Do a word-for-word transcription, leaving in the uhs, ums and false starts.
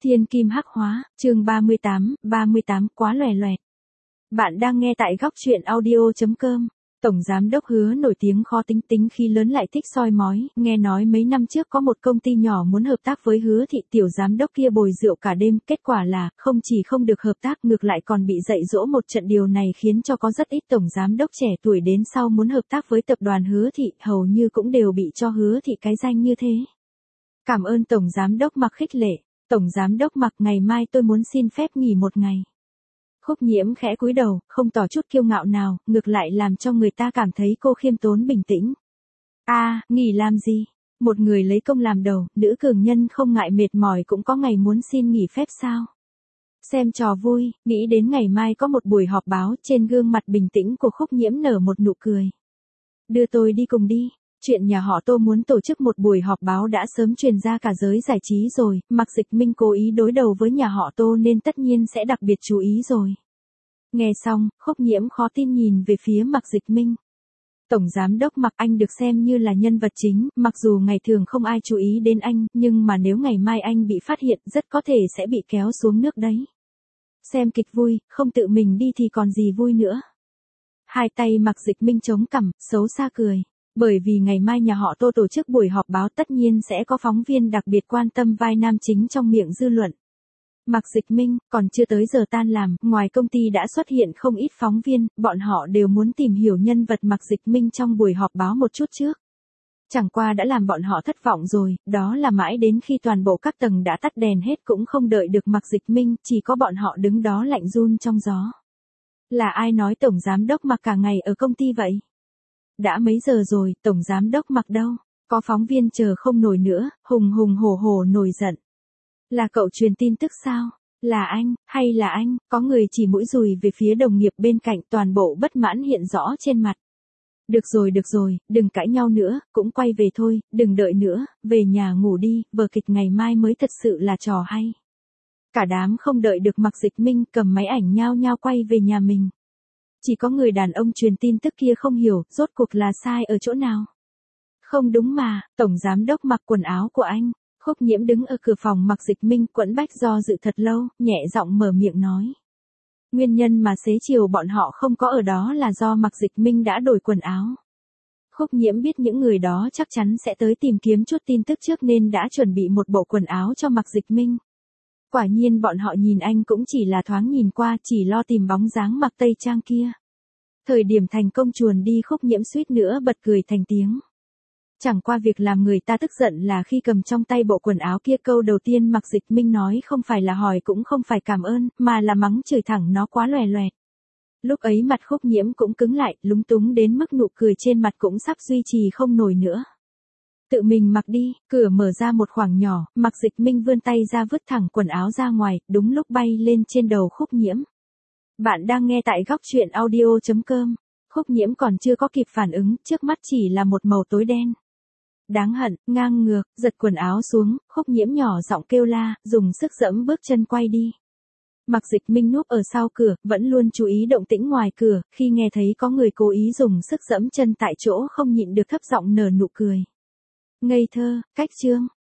Thiên kim hắc hóa, chương ba mươi tám, ba mươi tám quá loè loẹt. Bạn đang nghe tại góc truyện audio chấm com. Tổng giám đốc Hứa nổi tiếng khó tính, tính khi lớn lại thích soi mói, nghe nói mấy năm trước có một công ty nhỏ muốn hợp tác với Hứa thị, tiểu giám đốc kia bồi rượu cả đêm, kết quả là không chỉ không được hợp tác, ngược lại còn bị dạy dỗ một trận. Điều này khiến cho có rất ít tổng giám đốc trẻ tuổi đến sau muốn hợp tác với tập đoàn Hứa thị, hầu như cũng đều bị cho Hứa thị cái danh như thế. Cảm ơn tổng giám đốc Mặc khích lệ. Tổng giám đốc Mặc, ngày mai tôi muốn xin phép nghỉ một ngày. Khúc Nhiễm khẽ cúi đầu, không tỏ chút kiêu ngạo nào, ngược lại làm cho người ta cảm thấy cô khiêm tốn bình tĩnh. A, à, nghỉ làm gì? Một người lấy công làm đầu, nữ cường nhân không ngại mệt mỏi cũng có ngày muốn xin nghỉ phép sao? Xem trò vui, nghĩ đến ngày mai có một buổi họp báo, trên gương mặt bình tĩnh của Khúc Nhiễm nở một nụ cười. Đưa tôi đi cùng đi. Chuyện nhà họ Tô muốn tổ chức một buổi họp báo đã sớm truyền ra cả giới giải trí rồi, Mạc Dịch Minh cố ý đối đầu với nhà họ Tô nên tất nhiên sẽ đặc biệt chú ý rồi. Nghe xong, Khúc Nhiễm khó tin nhìn về phía Mạc Dịch Minh. Tổng giám đốc Mạc, anh được xem như là nhân vật chính, mặc dù ngày thường không ai chú ý đến anh, nhưng mà nếu ngày mai anh bị phát hiện rất có thể sẽ bị kéo xuống nước đấy. Xem kịch vui, không tự mình đi thì còn gì vui nữa. Hai tay Mạc Dịch Minh chống cằm, xấu xa cười. Bởi vì ngày mai nhà họ Tô tổ chức buổi họp báo, tất nhiên sẽ có phóng viên đặc biệt quan tâm vai nam chính trong miệng dư luận. Mạc Dịch Minh, còn chưa tới giờ tan làm, ngoài công ty đã xuất hiện không ít phóng viên, bọn họ đều muốn tìm hiểu nhân vật Mạc Dịch Minh trong buổi họp báo một chút trước. Chẳng qua đã làm bọn họ thất vọng rồi, đó là mãi đến khi toàn bộ các tầng đã tắt đèn hết cũng không đợi được Mạc Dịch Minh, chỉ có bọn họ đứng đó lạnh run trong gió. Là ai nói tổng giám đốc Mạc cả ngày ở công ty vậy? Đã mấy giờ rồi, tổng giám đốc Mạc đâu? Có phóng viên chờ không nổi nữa, hùng hùng hổ hổ nổi giận. Là cậu truyền tin tức sao? Là anh, hay là anh? Có người chỉ mũi dùi về phía đồng nghiệp bên cạnh, toàn bộ bất mãn hiện rõ trên mặt. Được rồi được rồi, đừng cãi nhau nữa, cũng quay về thôi, đừng đợi nữa, về nhà ngủ đi, vở kịch ngày mai mới thật sự là trò hay. Cả đám không đợi được Mạc Dịch Minh, cầm máy ảnh nhao nhao quay về nhà mình. Chỉ có người đàn ông truyền tin tức kia không hiểu, rốt cuộc là sai ở chỗ nào. Không đúng mà, tổng giám đốc mặc quần áo của anh. Khúc Nhiễm đứng ở cửa phòng Mạc Dịch Minh, quẫn bách do dự thật lâu, nhẹ giọng mở miệng nói. Nguyên nhân mà xế chiều bọn họ không có ở đó là do Mạc Dịch Minh đã đổi quần áo. Khúc Nhiễm biết những người đó chắc chắn sẽ tới tìm kiếm chút tin tức trước nên đã chuẩn bị một bộ quần áo cho Mạc Dịch Minh. Quả nhiên bọn họ nhìn anh cũng chỉ là thoáng nhìn qua, chỉ lo tìm bóng dáng mặc tây trang kia. Thời điểm thành công chuồn đi, Khúc Nhiễm suýt nữa bật cười thành tiếng. Chẳng qua việc làm người ta tức giận là khi cầm trong tay bộ quần áo kia, câu đầu tiên Mạc Dịch Minh nói không phải là hỏi cũng không phải cảm ơn, mà là mắng chửi thẳng nó quá loè loẹt. Lúc ấy mặt Khúc Nhiễm cũng cứng lại, lúng túng đến mức nụ cười trên mặt cũng sắp duy trì không nổi nữa. Tự mình mặc đi, cửa mở ra một khoảng nhỏ, Mạc Dịch Minh vươn tay ra vứt thẳng quần áo ra ngoài, đúng lúc bay lên trên đầu Khúc Nhiễm. Bạn đang nghe tại góc truyện audio chấm com. Khúc Nhiễm còn chưa có kịp phản ứng, trước mắt chỉ là một màu tối đen. Đáng hận, ngang ngược, giật quần áo xuống, Khúc Nhiễm nhỏ giọng kêu la, dùng sức giẫm bước chân quay đi. Mạc Dịch Minh núp ở sau cửa, vẫn luôn chú ý động tĩnh ngoài cửa, khi nghe thấy có người cố ý dùng sức giẫm chân tại chỗ không nhịn được thấp giọng nở nụ cười. Ngây thơ, cách chương,